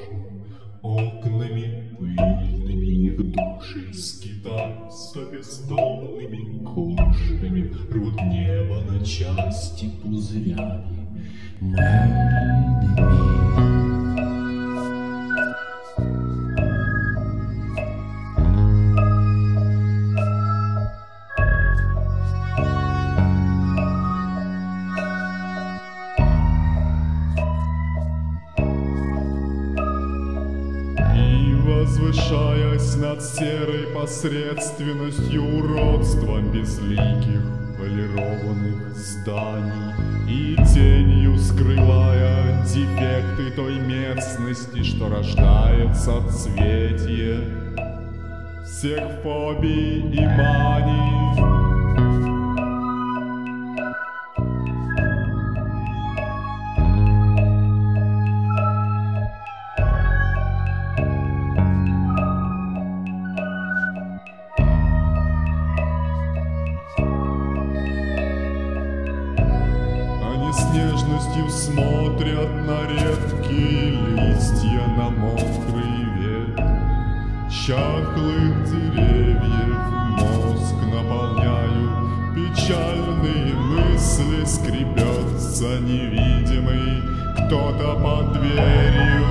Окнами пыльными их души скитаются бездомными кошками, рвут небо на части пузырями мыльными. Возвышаясь над серой посредственностью, уродством безликих полированных зданий и тенью скрывая дефекты той местности, что рождает соцветие всех фобий и маний. С нежностью смотрят на редкие листья, на мокрый век чахлых деревьев. Мозг наполняют печальные мысли, скребется невидимый кто-то под дверью.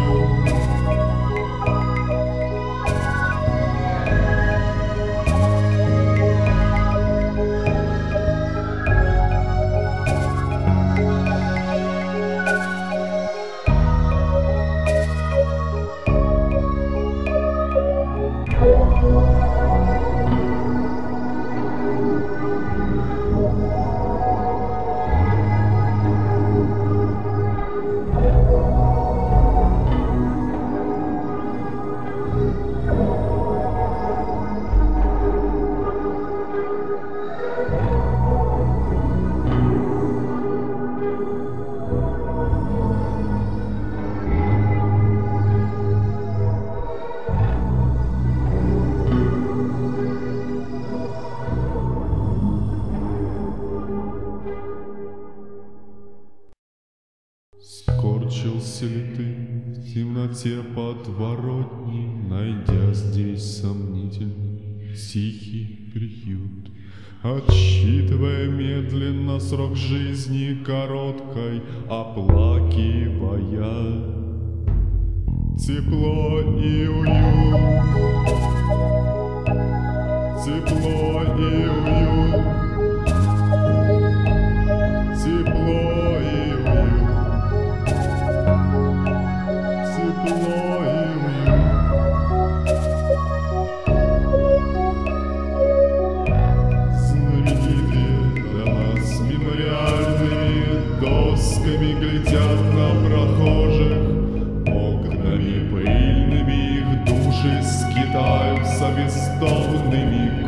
Скорчился ли ты в темноте подворотни, найдя здесь сомнительный тихий приют, отсчитывая медленно срок жизни короткой, оплакивая тепло и уют, тепло и уют, тепло и уют. Знаменитые дома с мемориальными досками глядят на прохожих, окнами пыльными их души скитаются бездомными